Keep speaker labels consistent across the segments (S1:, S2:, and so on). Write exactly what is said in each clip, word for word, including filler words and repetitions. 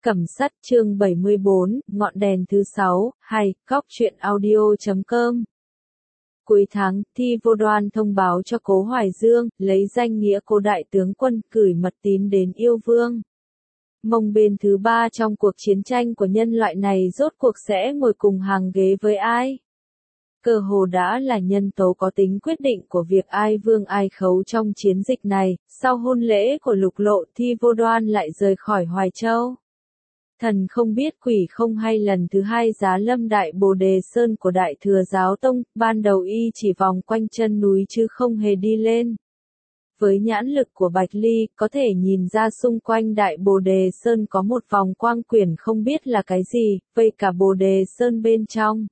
S1: Cẩm Sắt chương bảy mươi bốn, ngọn đèn thứ sáu, hay, góc truyện audio chấm com. Cuối tháng, Thi Vô Đoan thông báo cho Cố Hoài Dương, lấy danh nghĩa Cố đại tướng quân, gửi mật tín đến yêu vương. Mông bên thứ ba trong cuộc chiến tranh của nhân loại này rốt cuộc sẽ ngồi cùng hàng ghế với ai? Cơ hồ đã là nhân tố có tính quyết định của việc ai vương ai khấu trong chiến dịch này. Sau hôn lễ của Lục Lộ, Thi Vô Đoan lại rời khỏi Hoài Châu. Thần không biết quỷ không hay, lần thứ hai giá lâm Đại Bồ Đề Sơn của Đại Thừa Giáo Tông, ban đầu y chỉ vòng quanh chân núi chứ không hề đi lên. Với nhãn lực của Bạch Ly, có thể nhìn ra xung quanh Đại Bồ Đề Sơn có một vòng quang quyển không biết là cái gì, vây cả Bồ Đề Sơn bên trong.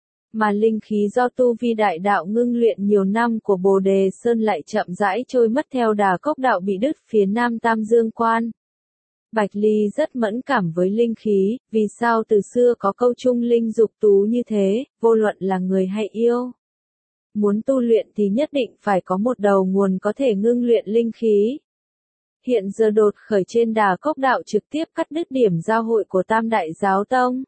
S1: Mà linh khí do tu vi đại đạo ngưng luyện nhiều năm của Bồ Đề Sơn lại chậm rãi trôi mất theo đà cốc đạo bị đứt phía nam Tam Dương Quan. Bạch Ly rất mẫn cảm với linh khí, vì sao từ xưa có câu trung linh dục tú như thế, vô luận là người hay yêu. Muốn tu luyện thì nhất định phải có một đầu nguồn có thể ngưng luyện linh khí. Hiện giờ đột khởi trên đà cốc đạo trực tiếp cắt đứt điểm giao hội của Tam Đại Giáo Tông.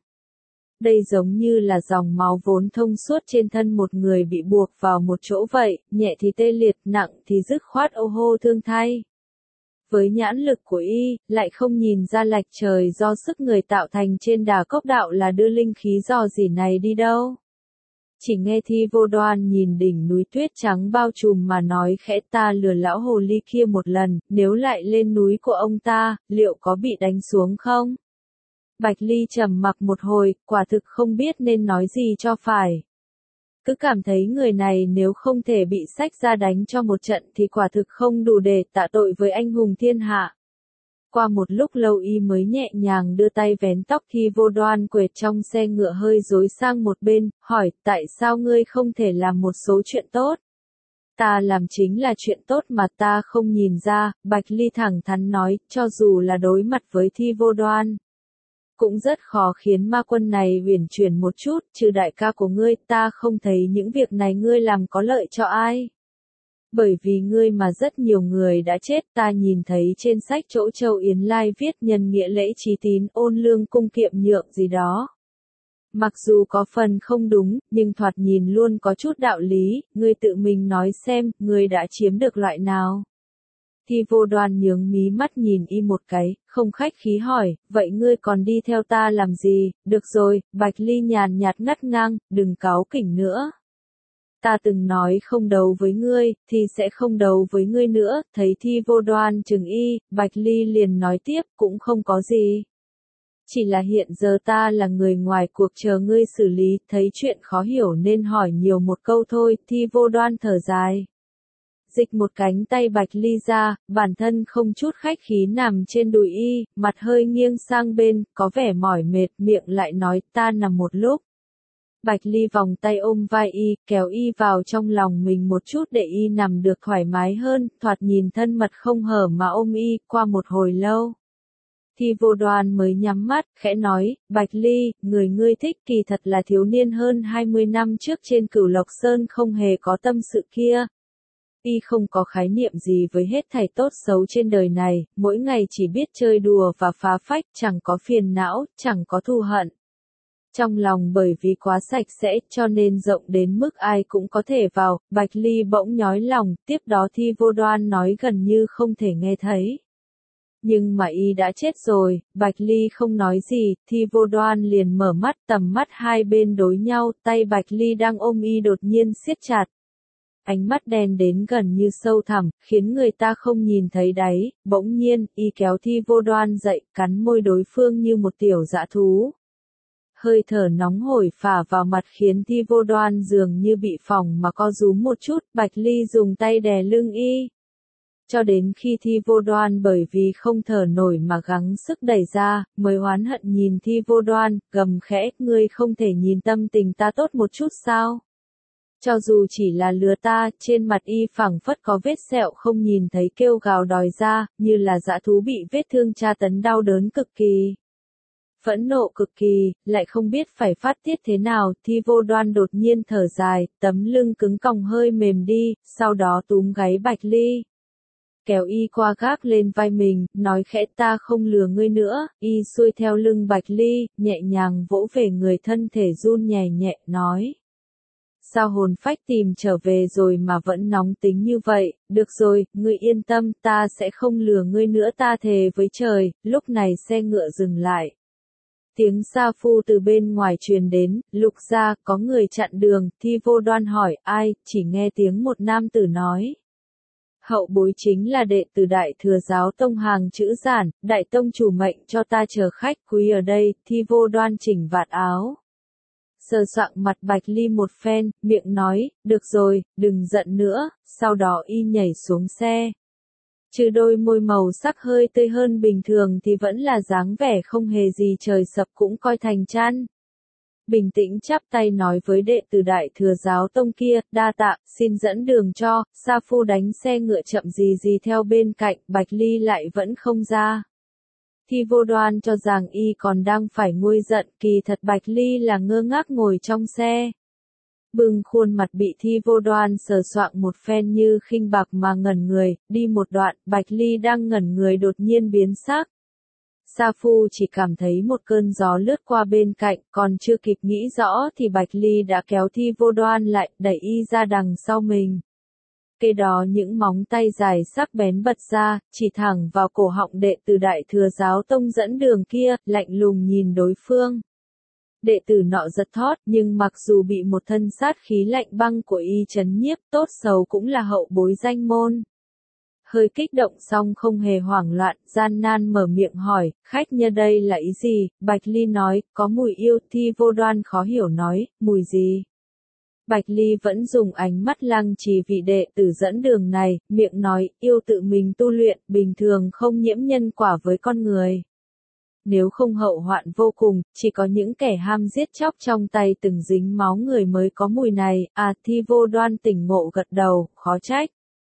S1: Đây giống như là dòng máu vốn thông suốt trên thân một người bị buộc vào một chỗ vậy, nhẹ thì tê liệt, nặng thì dứt khoát ô hô thương thay. Với nhãn lực của y, lại không nhìn ra lệch trời do sức người tạo thành trên đà cốc đạo là đưa linh khí dò dỉ này đi đâu. Chỉ nghe Thi Vô Đoan nhìn đỉnh núi tuyết trắng bao trùm mà nói khẽ, ta lừa lão hồ ly kia một lần, nếu lại lên núi của ông ta, liệu có bị đánh xuống không? Bạch Ly trầm mặc một hồi, quả thực không biết nên nói gì cho phải. Cứ cảm thấy người này nếu không thể bị xách ra đánh cho một trận thì quả thực không đủ để tạ tội với anh hùng thiên hạ. Qua một lúc lâu y mới nhẹ nhàng đưa tay vén tóc Thi Vô Đoan quệt trong xe ngựa hơi rối sang một bên, hỏi, tại sao ngươi không thể làm một số chuyện tốt? Ta làm chính là chuyện tốt mà ta không nhìn ra, Bạch Ly thẳng thắn nói, cho dù là đối mặt với Thi Vô Đoan. Cũng rất khó khiến ma quân này uyển chuyển một chút, trừ đại ca của ngươi, ta không thấy những việc này ngươi làm có lợi cho ai. Bởi vì ngươi mà rất nhiều người đã chết, ta nhìn thấy trên sách chỗ Châu Yến Lai viết nhân nghĩa lễ trí tín ôn lương cung kiệm nhượng gì đó. Mặc dù có phần không đúng, nhưng thoạt nhìn luôn có chút đạo lý, ngươi tự mình nói xem, ngươi đã chiếm được loại nào. Thi Vô Đoan nhướng mí mắt nhìn y một cái, không khách khí hỏi, vậy ngươi còn đi theo ta làm gì? Được rồi, Bạch Ly nhàn nhạt ngắt ngang, đừng cáu kỉnh nữa. Ta từng nói không đấu với ngươi, thì sẽ không đấu với ngươi nữa, thấy Thi Vô Đoan chừng y, Bạch Ly liền nói tiếp, cũng không có gì. Chỉ là hiện giờ ta là người ngoài cuộc chờ ngươi xử lý, thấy chuyện khó hiểu nên hỏi nhiều một câu thôi, Thi Vô Đoan thở dài. Dịch một cánh tay Bạch Ly ra, bản thân không chút khách khí nằm trên đùi y, mặt hơi nghiêng sang bên, có vẻ mỏi mệt, miệng lại nói, ta nằm một lúc. Bạch Ly vòng tay ôm vai y, kéo y vào trong lòng mình một chút để y nằm được thoải mái hơn, thoạt nhìn thân mật không hở mà ôm y, qua một hồi lâu. Thi Vô Đoan mới nhắm mắt, khẽ nói, Bạch Ly, người ngươi thích kỳ thật là thiếu niên hơn hai mươi năm trước trên Cửu Lộc Sơn không hề có tâm sự kia. Y không có khái niệm gì với hết thảy tốt xấu trên đời này, mỗi ngày chỉ biết chơi đùa và phá phách, chẳng có phiền não, chẳng có thù hận. Trong lòng bởi vì quá sạch sẽ, cho nên rộng đến mức ai cũng có thể vào, Bạch Ly bỗng nhói lòng, tiếp đó Thi Vô Đoan nói gần như không thể nghe thấy. Nhưng mà y đã chết rồi, Bạch Ly không nói gì, Thi Vô Đoan liền mở mắt, tầm mắt hai bên đối nhau, tay Bạch Ly đang ôm y đột nhiên siết chặt. Ánh mắt đen đến gần như sâu thẳm, khiến người ta không nhìn thấy đáy, bỗng nhiên, y kéo Thi Vô Đoan dậy, cắn môi đối phương như một tiểu dã thú. Hơi thở nóng hổi phả vào mặt khiến Thi Vô Đoan dường như bị phỏng mà co rúm một chút, Bạch Ly dùng tay đè lưng y. Cho đến khi Thi Vô Đoan bởi vì không thở nổi mà gắng sức đẩy ra, mới oán hận nhìn Thi Vô Đoan, gầm khẽ, ngươi không thể nhìn tâm tình ta tốt một chút sao? Cho dù chỉ là lừa ta, trên mặt y phẳng phất có vết sẹo không nhìn thấy kêu gào đòi ra, như là dã thú bị vết thương tra tấn đau đớn cực kỳ. Phẫn nộ cực kỳ, lại không biết phải phát tiết thế nào, Thi Vô Đoan đột nhiên thở dài, tấm lưng cứng còng hơi mềm đi, sau đó túm gáy Bạch Ly. kéo y qua gác lên vai mình, nói khẽ ta không lừa ngươi nữa, y xuôi theo lưng Bạch Ly, nhẹ nhàng vỗ về người thân thể run nhẹ nhẹ, nói. Sao hồn phách tìm trở về rồi mà vẫn nóng tính như vậy, được rồi, ngươi yên tâm, ta sẽ không lừa ngươi nữa ta thề với trời, lúc này xe ngựa dừng lại. Tiếng sa phu từ bên ngoài truyền đến, Lục gia, có người chặn đường, Thi Vô Đoan hỏi, ai, chỉ nghe tiếng một nam tử nói. Hậu bối chính là đệ tử Đại Thừa Giáo Tông hàng chữ giản, Đại Tông chủ mệnh cho ta chờ khách quý ở đây, Thi Vô Đoan chỉnh vạt áo. Sờ soạng mặt Bạch Ly một phen, miệng nói, được rồi, đừng giận nữa, sau đó y nhảy xuống xe. Trừ đôi môi màu sắc hơi tươi hơn bình thường thì vẫn là dáng vẻ không hề gì trời sập cũng coi thành chăn. Bình tĩnh chắp tay nói với đệ tử Đại Thừa Giáo Tông kia, đa tạ, xin dẫn đường cho, sa phu đánh xe ngựa chậm gì gì theo bên cạnh, Bạch Ly lại vẫn không ra. Thi Vô Đoan cho rằng y còn đang phải nguôi giận, kỳ thật Bạch Ly là ngơ ngác ngồi trong xe. Bưng khuôn mặt bị Thi Vô Đoan sờ soạng một phen như khinh bạc mà ngẩn người, đi một đoạn, Bạch Ly đang ngẩn người đột nhiên biến sắc. Sa phu chỉ cảm thấy một cơn gió lướt qua bên cạnh, còn chưa kịp nghĩ rõ thì Bạch Ly đã kéo Thi Vô Đoan lại, đẩy y ra đằng sau mình. Kế đó những móng tay dài sắc bén bật ra, chỉ thẳng vào cổ họng đệ tử Đại Thừa Giáo Tông dẫn đường kia, lạnh lùng nhìn đối phương. Đệ tử nọ giật thót, nhưng mặc dù bị một thân sát khí lạnh băng của y chấn nhiếp, tốt xấu cũng là hậu bối danh môn. Hơi kích động xong không hề hoảng loạn, gian nan mở miệng hỏi, khách nhân đây là ý gì? Bạch Ly nói, có mùi yêu. Thi Vô Đoan khó hiểu nói, mùi gì? Bạch Ly vẫn dùng ánh mắt lăng trì vị đệ tử dẫn đường này, miệng nói, yêu tự mình tu luyện, bình thường không nhiễm nhân quả với con người. Nếu không hậu hoạn vô cùng, chỉ có những kẻ ham giết chóc trong tay từng dính máu người mới có mùi này, à Thi Vô Đoan tỉnh ngộ gật đầu, khó trách.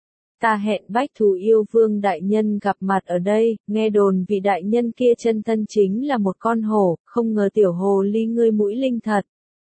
S1: Ta hẹn Bách Thù Yêu Vương đại nhân gặp mặt ở đây, nghe đồn vị đại nhân kia chân thân chính là một con hổ, không ngờ tiểu hồ ly ngươi mũi linh thật.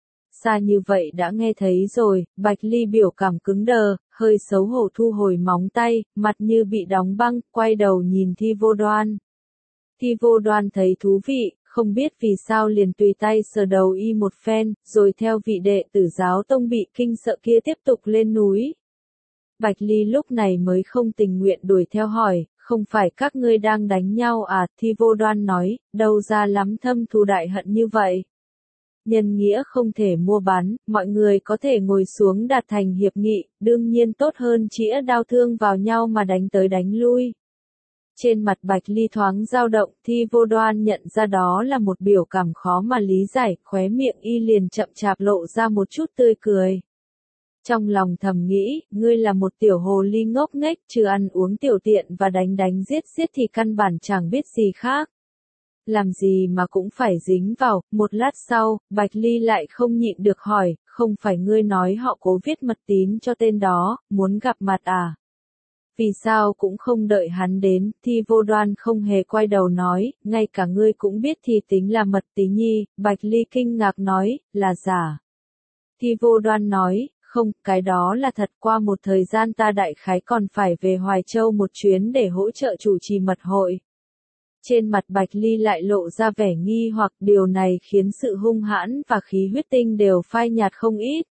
S1: Xa như vậy đã nghe thấy rồi, Bạch Ly biểu cảm cứng đờ, hơi xấu hổ thu hồi móng tay, mặt như bị đóng băng, quay đầu nhìn Thi Vô Đoan. Thi Vô Đoan thấy thú vị, không biết vì sao liền tùy tay sờ đầu y một phen, rồi theo vị đệ tử Giáo Tông bị kinh sợ kia tiếp tục lên núi. Bạch Ly lúc này mới không tình nguyện đuổi theo hỏi, không phải các ngươi đang đánh nhau à? Thi Vô Đoan nói, đâu ra lắm thâm thù đại hận như vậy. Nhân nghĩa không thể mua bán, mọi người có thể ngồi xuống đạt thành hiệp nghị, đương nhiên tốt hơn chĩa đao thương vào nhau mà đánh tới đánh lui. Trên mặt Bạch Ly thoáng dao động, Thi Vô Đoan nhận ra đó là một biểu cảm khó mà lý giải, khóe miệng y liền chậm chạp lộ ra một chút tươi cười. Trong lòng thầm nghĩ, ngươi là một tiểu hồ ly ngốc nghếch, trừ ăn uống tiểu tiện và đánh đánh giết giết thì căn bản chẳng biết gì khác. Làm gì mà cũng phải dính vào, một lát sau, Bạch Ly lại không nhịn được hỏi, không phải ngươi nói họ cố viết mật tín cho tên đó, muốn gặp mặt à? Vì sao cũng không đợi hắn đến, Thi Vô Đoan không hề quay đầu nói, ngay cả ngươi cũng biết thì tính là mật tí nhi, Bạch Ly kinh ngạc nói, là giả. Thi Vô Đoan nói, không, cái đó là thật, qua một thời gian ta đại khái còn phải về Hoài Châu một chuyến để hỗ trợ chủ trì mật hội. Trên mặt Bạch Ly lại lộ ra vẻ nghi hoặc điều này khiến sự hung hãn và khí huyết tinh đều phai nhạt không ít.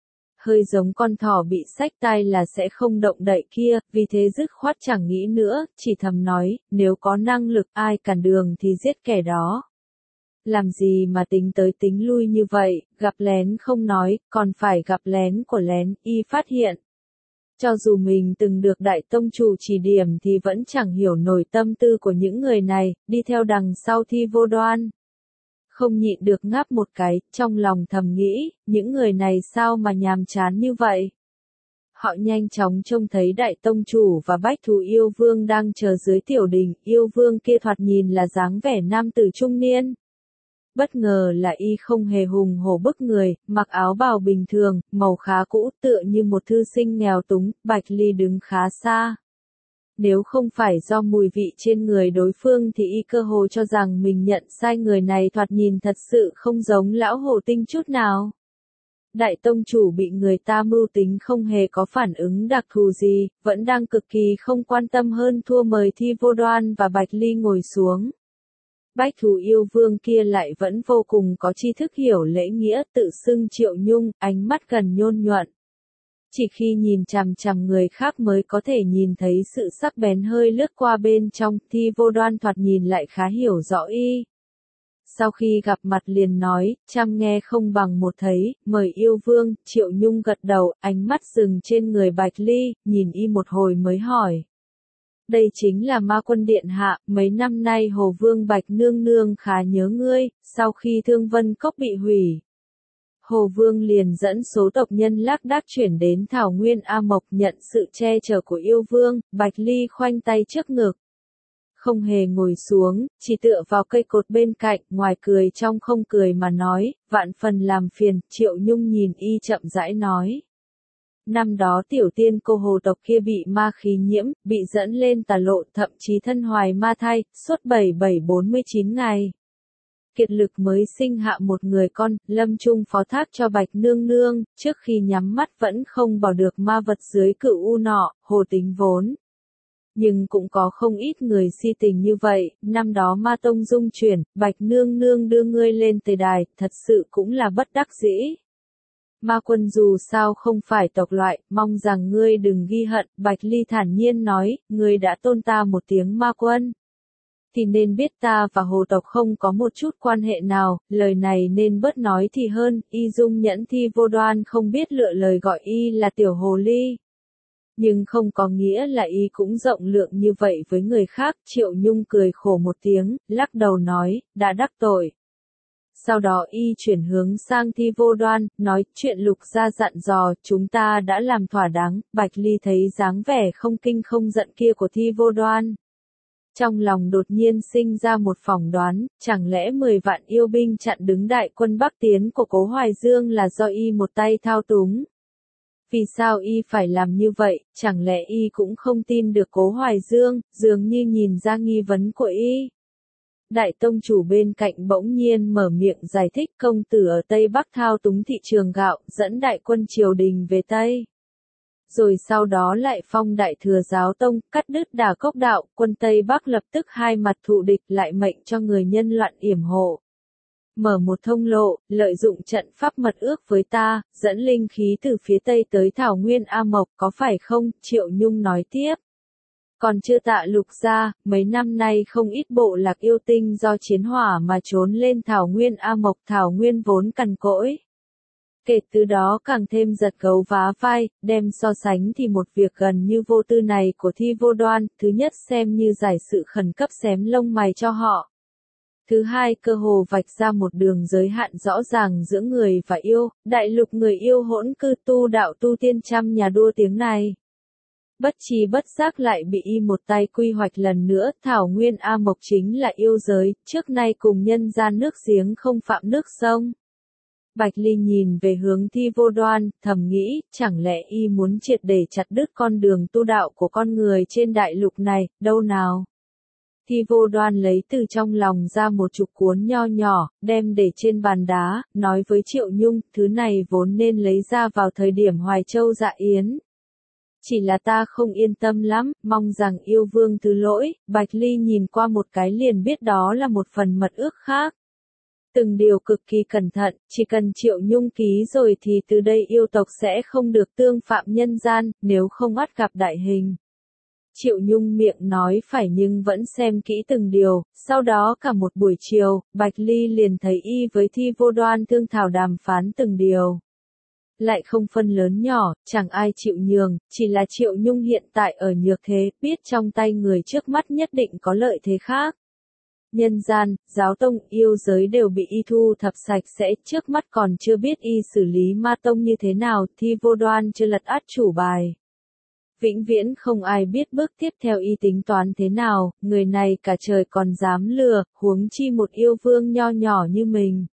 S1: Hơi giống con thỏ bị xách tai là sẽ không động đậy kia, vì thế dứt khoát chẳng nghĩ nữa, chỉ thầm nói, nếu có năng lực ai cản đường thì giết kẻ đó. Làm gì mà tính tới tính lui như vậy, gặp lén không nói, còn phải gặp lén của lén, y phát hiện. Cho dù mình từng được đại tông chủ chỉ điểm thì vẫn chẳng hiểu nổi tâm tư của những người này, đi theo đằng sau Thi Vô Đoan. Không nhịn được ngáp một cái, trong lòng thầm nghĩ, những người này sao mà nhàm chán như vậy. Họ nhanh chóng trông thấy đại tông chủ và Bách Thù Yêu Vương đang chờ dưới tiểu đình, yêu vương kia thoạt nhìn là dáng vẻ nam tử trung niên. Bất ngờ là y không hề hùng hổ bức người, mặc áo bào bình thường, màu khá cũ tựa như một thư sinh nghèo túng, Bạch Ly đứng khá xa. Nếu không phải do mùi vị trên người đối phương thì y cơ hồ cho rằng mình nhận sai người này thoạt nhìn thật sự không giống lão hổ tinh chút nào. Đại tông chủ bị người ta mưu tính không hề có phản ứng đặc thù gì, vẫn đang cực kỳ không quan tâm hơn thua mời Thi Vô Đoan và Bạch Ly ngồi xuống. Bách thú yêu vương kia lại vẫn vô cùng có tri thức hiểu lễ nghĩa, tự xưng Triệu Nhung, ánh mắt gần nhôn nhuận. Chỉ khi nhìn chằm chằm người khác mới có thể nhìn thấy sự sắc bén hơi lướt qua bên trong, Thi Vô Đoan thoạt nhìn lại khá hiểu rõ y. Sau khi gặp mặt liền nói, trăm nghe không bằng một thấy, mời yêu vương. Triệu Nhung gật đầu, ánh mắt dừng trên người Bạch Ly, nhìn y một hồi mới hỏi. Đây chính là Ma Quân điện hạ, mấy năm nay Hồ Vương Bạch nương nương khá nhớ ngươi, sau khi Thương Vân Cốc bị hủy. Hồ Vương liền dẫn số tộc nhân lác đác chuyển đến Thảo Nguyên A Mộc nhận sự che chở của yêu vương. Bạch Ly khoanh tay trước ngực. Không hề ngồi xuống, chỉ tựa vào cây cột bên cạnh, ngoài cười trong không cười mà nói, vạn phần làm phiền. Triệu Nhung nhìn y chậm rãi nói. Năm đó tiểu tiên cô hồ tộc kia bị ma khí nhiễm, bị dẫn lên tà lộ, thậm chí thân hoài ma thai, suốt bảy bảy bốn mươi chín ngày. Kiệt lực mới sinh hạ một người con, lâm chung phó thác cho Bạch nương nương, trước khi nhắm mắt vẫn không bỏ được ma vật dưới cựu u nọ, hồ tính vốn. Nhưng cũng có không ít người si tình như vậy, năm đó ma tông dung chuyển, Bạch nương nương đưa ngươi lên tề đài, thật sự cũng là bất đắc dĩ. Ma Quân dù sao không phải tộc loại, mong rằng ngươi đừng ghi hận. Bạch Ly thản nhiên nói, ngươi đã tôn ta một tiếng Ma Quân. Thì nên biết ta và hồ tộc không có một chút quan hệ nào, lời này nên bớt nói thì hơn. Y dung nhẫn Thi Vô Đoan không biết lựa lời gọi y là tiểu hồ ly. Nhưng không có nghĩa là y cũng rộng lượng như vậy với người khác. Triệu Nhung cười khổ một tiếng, lắc đầu nói, đã đắc tội. Sau đó y chuyển hướng sang Thi Vô Đoan, nói, chuyện Lục gia dặn dò, chúng ta đã làm thỏa đáng. Bạch Ly thấy dáng vẻ không kinh không giận kia của Thi Vô Đoan. Trong lòng đột nhiên sinh ra một phỏng đoán, chẳng lẽ mười vạn yêu binh chặn đứng đại quân Bắc tiến của Cố Hoài Dương là do y một tay thao túng? Vì sao y phải làm như vậy, chẳng lẽ y cũng không tin được Cố Hoài Dương, dường như nhìn ra nghi vấn của y? Đại tông chủ bên cạnh bỗng nhiên mở miệng giải thích, công tử ở Tây Bắc thao túng thị trường gạo, dẫn đại quân triều đình về Tây. Rồi sau đó lại phong đại thừa giáo tông, cắt đứt Đả Cốc đạo, quân Tây Bắc lập tức hai mặt thù địch, lại mệnh cho người nhân loạn yểm hộ. Mở một thông lộ, lợi dụng trận pháp mật ước với ta, dẫn linh khí từ phía Tây tới Thảo Nguyên A Mộc, có phải không? Triệu Nhung nói tiếp. Còn chưa tạ Lục gia, mấy năm nay không ít bộ lạc yêu tinh do chiến hỏa mà trốn lên Thảo Nguyên A Mộc. Thảo Nguyên vốn cằn cỗi. Kể từ đó càng thêm giật gấu vá vai, đem so sánh thì một việc gần như vô tư này của Thi Vô Đoan, thứ nhất xem như giải sự khẩn cấp xém lông mày cho họ. Thứ hai cơ hồ vạch ra một đường giới hạn rõ ràng giữa người và yêu, đại lục người yêu hỗn cư tu đạo tu tiên trăm nhà đua tiếng này. Bất trí bất giác lại bị y một tay quy hoạch lần nữa. Thảo Nguyên A Mộc chính là yêu giới, trước nay cùng nhân gian nước giếng không phạm nước sông. Bạch Ly nhìn về hướng Thi Vô Đoan, thầm nghĩ, chẳng lẽ y muốn triệt để chặt đứt con đường tu đạo của con người trên đại lục này, đâu nào? Thi Vô Đoan lấy từ trong lòng ra một chục cuốn nho nhỏ, đem để trên bàn đá, nói với Triệu Nhung, thứ này vốn nên lấy ra vào thời điểm Hoài Châu dạ yến. Chỉ là ta không yên tâm lắm, mong rằng yêu vương thứ lỗi. Bạch Ly nhìn qua một cái liền biết đó là một phần mật ước khác. Từng điều cực kỳ cẩn thận, chỉ cần Triệu Nhung ký rồi thì từ đây yêu tộc sẽ không được tương phạm nhân gian, nếu không ắt gặp đại hình. Triệu Nhung miệng nói phải nhưng vẫn xem kỹ từng điều, sau đó cả một buổi chiều, Bạch Ly liền thấy y với Thi Vô Đoan thương thảo đàm phán từng điều. Lại không phân lớn nhỏ, chẳng ai chịu nhường, chỉ là Triệu Nhung hiện tại ở nhược thế, biết trong tay người trước mắt nhất định có lợi thế khác. Nhân gian, giáo tông, yêu giới đều bị y thu thập sạch sẽ, trước mắt còn chưa biết y xử lý ma tông như thế nào, Thi Vô Đoan chưa lật át chủ bài. Vĩnh viễn không ai biết bước tiếp theo y tính toán thế nào, người này cả trời còn dám lừa, huống chi một yêu vương nho nhỏ như mình.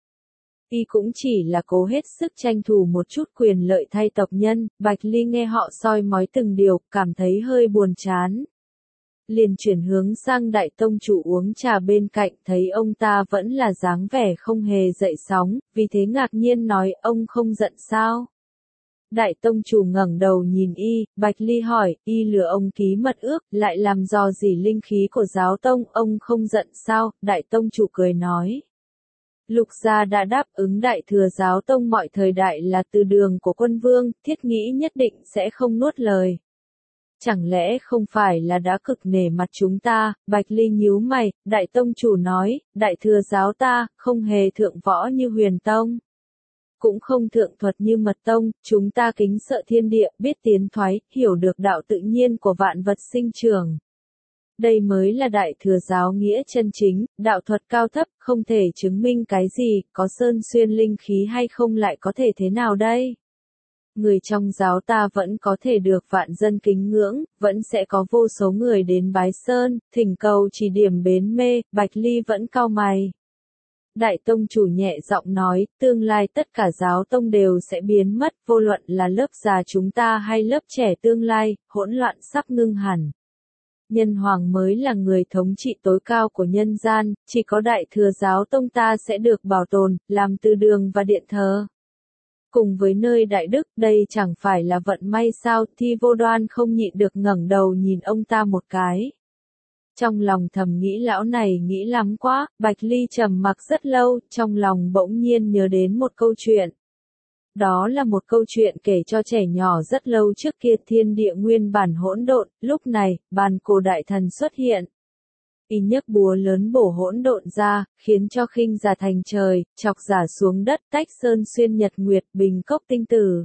S1: Y cũng chỉ là cố hết sức tranh thủ một chút quyền lợi thay tộc nhân. Bạch Ly nghe họ soi mói từng điều, cảm thấy hơi buồn chán. liền chuyển hướng sang đại tông chủ uống trà bên cạnh, thấy ông ta vẫn là dáng vẻ không hề dậy sóng, vì thế ngạc nhiên nói, ông không giận sao? Đại tông chủ ngẩng đầu nhìn y, Bạch Ly hỏi, y lừa ông ký mật ước, lại làm dò dỉ linh khí của giáo tông, ông không giận sao? Đại tông chủ cười nói. Lục gia đã đáp ứng đại thừa giáo tông mọi thời đại là từ đường của quân vương, thiết nghĩ nhất định sẽ không nuốt lời. Chẳng lẽ không phải là đã cực nể mặt chúng ta? Bạch Ly nhíu mày, đại tông chủ nói, đại thừa giáo ta, không hề thượng võ như huyền tông. Cũng không thượng thuật như mật tông, chúng ta kính sợ thiên địa, biết tiến thoái, hiểu được đạo tự nhiên của vạn vật sinh trưởng. Đây mới là đại thừa giáo nghĩa chân chính, đạo thuật cao thấp, không thể chứng minh cái gì, có sơn xuyên linh khí hay không lại có thể thế nào đây? Người trong giáo ta vẫn có thể được vạn dân kính ngưỡng, vẫn sẽ có vô số người đến bái sơn, thỉnh cầu chỉ điểm bến mê, Bạch Ly vẫn cau mày. Đại tông chủ nhẹ giọng nói, tương lai tất cả giáo tông đều sẽ biến mất, vô luận là lớp già chúng ta hay lớp trẻ tương lai, hỗn loạn sắp ngưng hẳn. Nhân hoàng mới là người thống trị tối cao của nhân gian, chỉ có đại thừa giáo tông ta sẽ được bảo tồn, làm từ đường và điện thờ. Cùng với nơi đại đức, đây chẳng phải là vận may sao? Thi Vô Đoan không nhịn được ngẩng đầu nhìn ông ta một cái. Trong lòng thầm nghĩ lão này nghĩ lắm quá, Bạch Ly trầm mặc rất lâu, trong lòng bỗng nhiên nhớ đến một câu chuyện. Đó là một câu chuyện kể cho trẻ nhỏ rất lâu trước kia, thiên địa nguyên bản hỗn độn, lúc này, bàn cổ đại thần xuất hiện. Y nhấc búa lớn bổ hỗn độn ra, khiến cho khinh giả thành trời, chọc giả xuống đất, tách sơn xuyên nhật nguyệt, bình cốc tinh tử.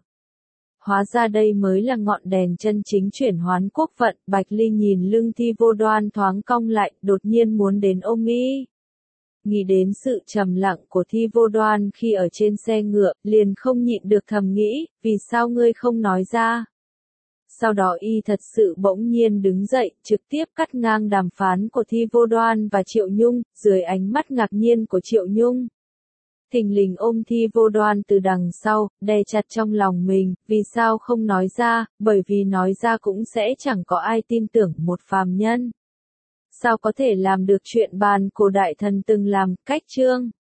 S1: Hóa ra đây mới là ngọn đèn chân chính chuyển hoán quốc vận. Bạch Ly nhìn lưng Thi Vô Đoan thoáng cong lại, đột nhiên muốn đến ôm y. Nghĩ đến sự trầm lặng của Thi Vô Đoan khi ở trên xe ngựa, liền không nhịn được thầm nghĩ, vì sao ngươi không nói ra? Sau đó y thật sự bỗng nhiên đứng dậy, trực tiếp cắt ngang đàm phán của Thi Vô Đoan và Triệu Nhung, dưới ánh mắt ngạc nhiên của Triệu Nhung. Thình lình ôm Thi Vô Đoan từ đằng sau, đè chặt trong lòng mình, vì sao không nói ra, bởi vì nói ra cũng sẽ chẳng có ai tin tưởng một phàm nhân. Sao có thể làm được chuyện bàn cổ đại thần từng làm, cách chương.